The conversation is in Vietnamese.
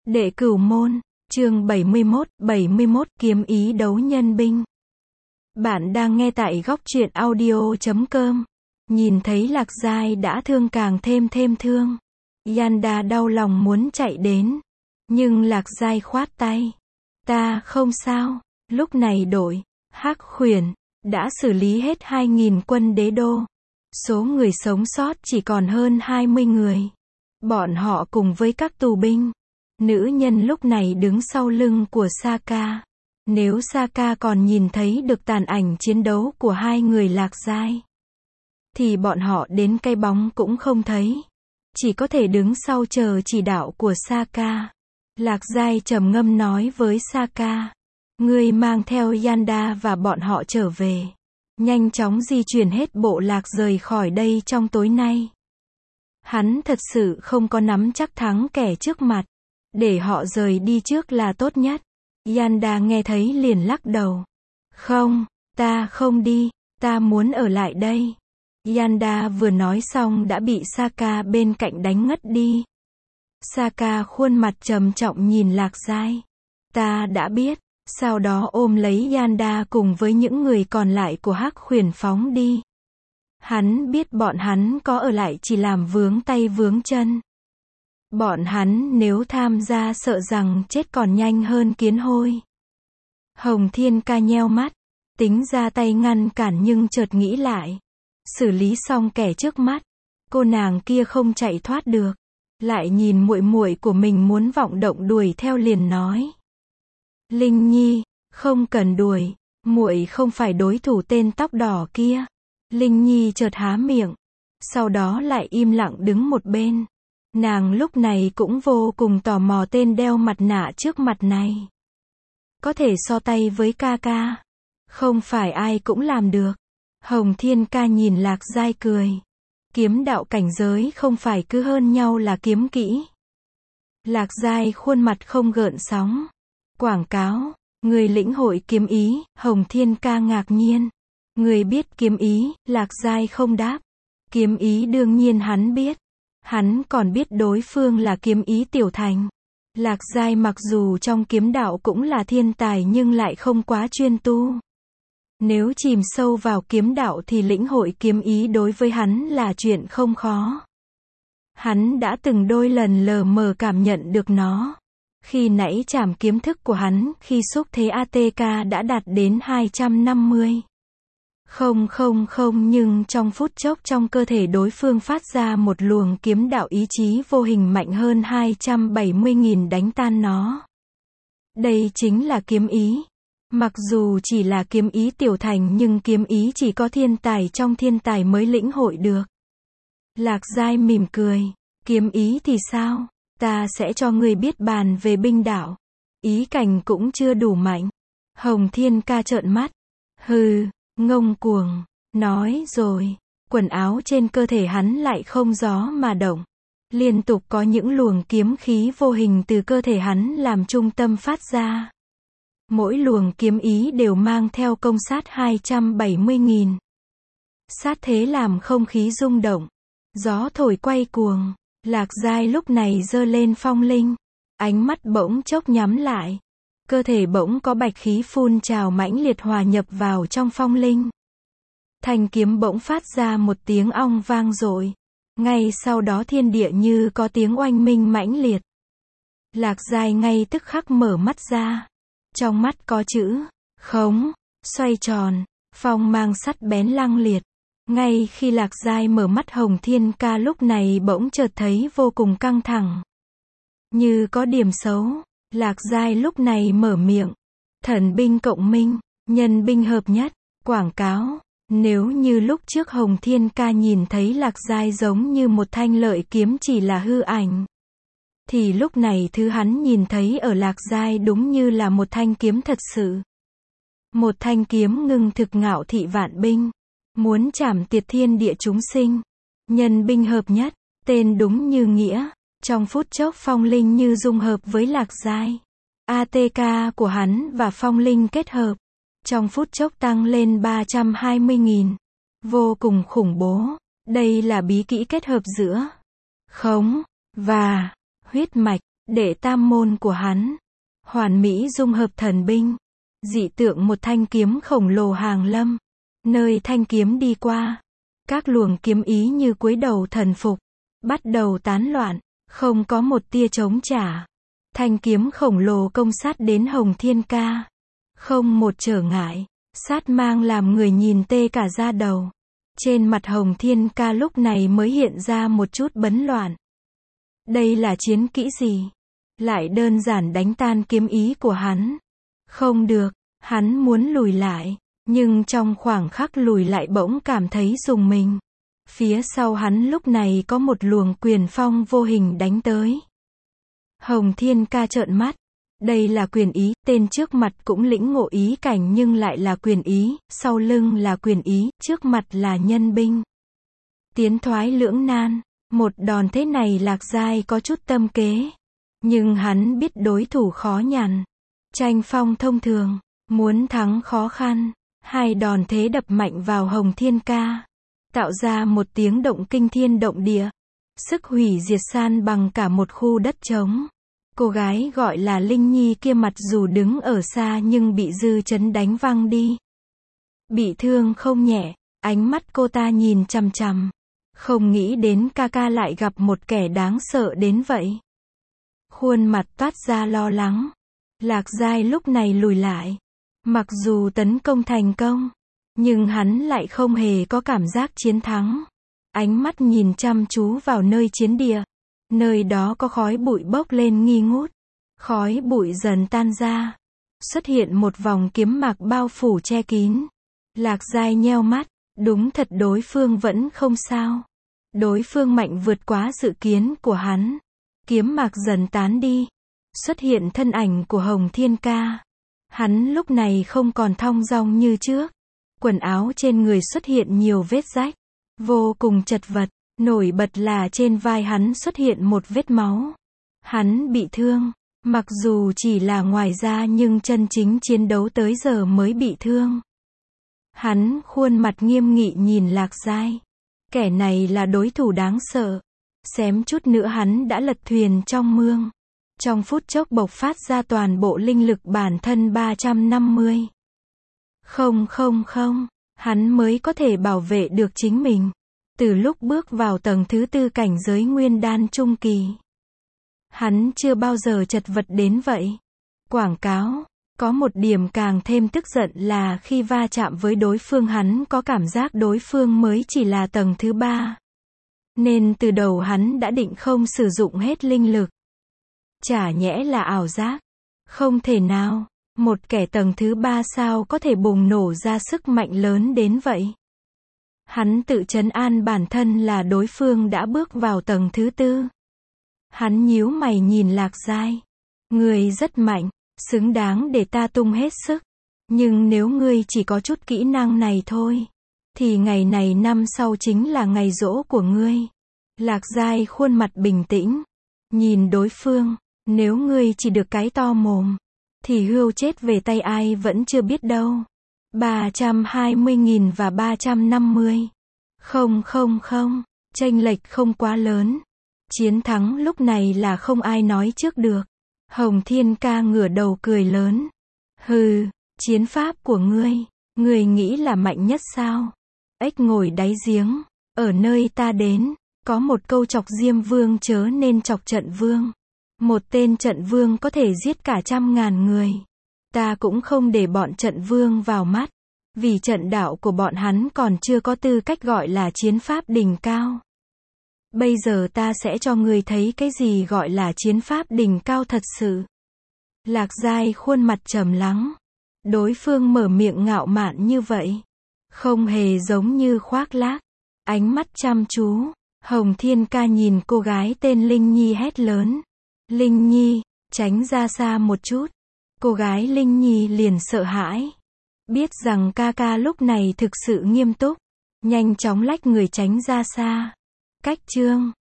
Đệ Cửu Môn, chương 71 kiếm ý đấu nhân binh. Bạn đang nghe tại góc truyện audio.com. Nhìn thấy Lạc Giai đã thương càng thêm thương. Yanda đau lòng muốn chạy đến. Nhưng Lạc Giai khoát tay. Ta không sao. Lúc này đội Hắc Khuyển đã xử lý hết 2.000 quân đế đô. Số người sống sót chỉ còn hơn 20 người. Bọn họ cùng với các tù binh. Nữ nhân lúc này đứng sau lưng của Saka. Nếu Saka còn nhìn thấy được tàn ảnh chiến đấu của hai người Lạc Giai, thì bọn họ đến cái bóng cũng không thấy. Chỉ có thể đứng sau chờ chỉ đạo của Saka. Lạc Giai trầm ngâm nói với Saka. Ngươi mang theo Yanda và bọn họ trở về. Nhanh chóng di chuyển hết bộ lạc rời khỏi đây trong tối nay. Hắn thật sự không có nắm chắc thắng kẻ trước mặt. Để họ rời đi trước là tốt nhất. Yanda nghe thấy liền lắc đầu. Không, ta không đi, ta muốn ở lại đây. Yanda vừa nói xong đã bị Saka bên cạnh đánh ngất đi. Saka khuôn mặt trầm trọng nhìn Lạc Giai. Ta đã biết. Sau đó ôm lấy Yanda cùng với những người còn lại của Hắc Khuyển phóng đi. Hắn biết bọn hắn có ở lại chỉ làm vướng tay vướng chân. Bọn hắn nếu tham gia sợ rằng chết còn nhanh hơn kiến hôi. Hồng Thiên Ca nheo mắt, tính ra tay ngăn cản nhưng chợt nghĩ lại. Xử lý xong kẻ trước mắt, cô nàng kia không chạy thoát được. Lại nhìn muội muội của mình muốn vọng động đuổi theo liền nói. Linh Nhi, không cần đuổi, muội không phải đối thủ tên tóc đỏ kia. Linh Nhi chợt há miệng, sau đó lại im lặng đứng một bên. Nàng lúc này cũng vô cùng tò mò tên đeo mặt nạ trước mặt này. Có thể so tay với ca ca. Không phải ai cũng làm được. Hồng Thiên Ca nhìn Lạc Giai cười. Kiếm đạo cảnh giới không phải cứ hơn nhau là kiếm kỹ. Lạc Giai khuôn mặt không gợn sóng. Quảng cáo, người lĩnh hội kiếm ý, Hồng Thiên Ca ngạc nhiên. Người biết kiếm ý, Lạc Giai không đáp. Kiếm ý đương nhiên hắn biết. Hắn còn biết đối phương là kiếm ý tiểu thành. Lạc Giai mặc dù trong kiếm đạo cũng là thiên tài nhưng lại không quá chuyên tu. Nếu chìm sâu vào kiếm đạo thì lĩnh hội kiếm ý đối với hắn là chuyện không khó. Hắn đã từng đôi lần lờ mờ cảm nhận được nó. Khi nãy trảm kiếm thức của hắn khi xúc thế ATK đã đạt đến 250. Nhưng trong phút chốc trong cơ thể đối phương phát ra một luồng kiếm đạo ý chí vô hình mạnh hơn 270.000 đánh tan nó. Đây chính là kiếm ý. Mặc dù chỉ là kiếm ý tiểu thành nhưng kiếm ý chỉ có thiên tài trong thiên tài mới lĩnh hội được. Lạc Giai mỉm cười. Kiếm ý thì sao? Ta sẽ cho ngươi biết bàn về binh đạo. Ý cảnh cũng chưa đủ mạnh. Hồng Thiên Ca trợn mắt. Hừ. Ngông cuồng, nói rồi, quần áo trên cơ thể hắn lại không gió mà động. Liên tục có những luồng kiếm khí vô hình từ cơ thể hắn làm trung tâm phát ra. Mỗi luồng kiếm ý đều mang theo công sát 270.000. Sát thế làm không khí rung động. Gió thổi quay cuồng. Lạc Giai lúc này giơ lên phong linh. Ánh mắt bỗng chốc nhắm lại. Cơ thể bỗng có bạch khí phun trào mãnh liệt hòa nhập vào trong phong linh. Thanh kiếm bỗng phát ra một tiếng ong vang dội. Ngay sau đó thiên địa như có tiếng oanh minh mãnh liệt. Lạc Giai ngay tức khắc mở mắt ra. Trong mắt có chữ khống, xoay tròn, phong mang sắt bén lăng liệt. Ngay khi Lạc Giai mở mắt Hồng Thiên Ca lúc này bỗng chợt thấy vô cùng căng thẳng. Như có điểm xấu. Lạc Giai lúc này mở miệng. Thần binh cộng minh, nhân binh hợp nhất, quảng cáo. Nếu như lúc trước Hồng Thiên Ca nhìn thấy Lạc Giai giống như một thanh lợi kiếm chỉ là hư ảnh, thì lúc này thứ hắn nhìn thấy ở Lạc Giai đúng như là một thanh kiếm thật sự. Một thanh kiếm ngưng thực ngạo thị vạn binh. Muốn trảm tiệt thiên địa chúng sinh. Nhân binh hợp nhất, tên đúng như nghĩa. Trong phút chốc phong linh như dung hợp với Lạc Giai. ATK của hắn và phong linh kết hợp. Trong phút chốc tăng lên 320.000. Vô cùng khủng bố. Đây là bí kỹ kết hợp giữa khống và huyết mạch. đệ tam môn của hắn. Hoàn mỹ dung hợp thần binh. Dị tượng một thanh kiếm khổng lồ hàng lâm. Nơi thanh kiếm đi qua, các luồng kiếm ý như cúi đầu thần phục, bắt đầu tán loạn, không có một tia chống trả. Thanh kiếm khổng lồ công sát đến Hồng Thiên Ca. Không một trở ngại, sát mang làm người nhìn tê cả da đầu. Trên mặt Hồng Thiên Ca lúc này mới hiện ra một chút bấn loạn. Đây là chiến kỹ gì? Lại đơn giản đánh tan kiếm ý của hắn. Không được, hắn muốn lùi lại, nhưng trong khoảng khắc lùi lại bỗng cảm thấy rùng mình. Phía sau hắn lúc này có một luồng quyền phong vô hình đánh tới. Hồng Thiên Ca trợn mắt. Đây là quyền ý, tên trước mặt cũng lĩnh ngộ ý cảnh nhưng lại là quyền ý, sau lưng là quyền ý, trước mặt là nhân binh. Tiến thoái lưỡng nan, một đòn thế này Lạc Giai có chút tâm kế. Nhưng hắn biết đối thủ khó nhằn. Tranh phong thông thường, muốn thắng khó khăn. Hai đòn thế đập mạnh vào Hồng Thiên Ca, tạo ra một tiếng động kinh thiên động địa. Sức hủy diệt san bằng cả một khu đất trống. Cô gái gọi là Linh Nhi kia mặt dù đứng ở xa nhưng bị dư chấn đánh văng đi. Bị thương không nhẹ, ánh mắt cô ta nhìn chằm chằm. Không nghĩ đến ca ca lại gặp một kẻ đáng sợ đến vậy. Khuôn mặt toát ra lo lắng. Lạc Giai lúc này lùi lại. Mặc dù tấn công thành công, nhưng hắn lại không hề có cảm giác chiến thắng. Ánh mắt nhìn chăm chú vào nơi chiến địa. Nơi đó có khói bụi bốc lên nghi ngút. Khói bụi dần tan ra. Xuất hiện một vòng kiếm mạc bao phủ che kín. Lạc Giai nheo mắt. Đúng thật đối phương vẫn không sao. Đối phương mạnh vượt quá dự kiến của hắn. Kiếm mạc dần tán đi. Xuất hiện thân ảnh của Hồng Thiên Ca. Hắn lúc này không còn thong dong như trước. Quần áo trên người xuất hiện nhiều vết rách. Vô cùng chật vật. Nổi bật là trên vai hắn xuất hiện một vết máu. Hắn bị thương. Mặc dù chỉ là ngoài da nhưng chân chính chiến đấu tới giờ mới bị thương. Hắn khuôn mặt nghiêm nghị nhìn Lạc Giai. Kẻ này là đối thủ đáng sợ. Xém chút nữa hắn đã lật thuyền trong mương. Trong phút chốc bộc phát ra toàn bộ linh lực bản thân 350. Không, hắn mới có thể bảo vệ được chính mình. Từ lúc bước vào tầng thứ 4 cảnh giới nguyên đan trung kỳ. Hắn chưa bao giờ chật vật đến vậy. Quảng cáo. Có một điểm càng thêm tức giận là khi va chạm với đối phương hắn có cảm giác đối phương mới chỉ là tầng thứ 3. Nên từ đầu hắn đã định không sử dụng hết linh lực. Chả nhẽ là ảo giác. Không thể nào. Một kẻ tầng thứ 3 sao có thể bùng nổ ra sức mạnh lớn đến vậy. Hắn tự trấn an bản thân là đối phương đã bước vào tầng thứ 4. Hắn nhíu mày nhìn Lạc Giai. Người rất mạnh, xứng đáng để ta tung hết sức. Nhưng nếu ngươi chỉ có chút kỹ năng này thôi, thì ngày này năm sau chính là ngày giỗ của ngươi. Lạc Giai khuôn mặt bình tĩnh. Nhìn đối phương, nếu ngươi chỉ được cái to mồm, thì hươu chết về tay ai vẫn chưa biết đâu. 320.000 và 350. Không, chênh lệch không quá lớn. Chiến thắng lúc này là không ai nói trước được. Hồng Thiên Ca ngửa đầu cười lớn. Hừ, chiến pháp của ngươi nghĩ là mạnh nhất sao? Ếch ngồi đáy giếng, ở nơi ta đến, có một câu chọc Diêm Vương chớ nên chọc Trận Vương. Một tên Trận Vương có thể giết cả 100.000 người. Ta cũng không để bọn Trận Vương vào mắt, vì trận đạo của bọn hắn còn chưa có tư cách gọi là chiến pháp đỉnh cao. Bây giờ ta sẽ cho ngươi thấy cái gì gọi là chiến pháp đỉnh cao thật sự. Lạc Giai khuôn mặt trầm lắng. Đối phương mở miệng ngạo mạn như vậy, không hề giống như khoác lác. Ánh mắt chăm chú. Hồng Thiên Ca nhìn cô gái tên Linh Nhi hét lớn. Linh Nhi, tránh ra xa một chút. Cô gái Linh Nhi liền sợ hãi. Biết rằng ca ca lúc này thực sự nghiêm túc. Nhanh chóng lách người tránh ra xa. Cách chương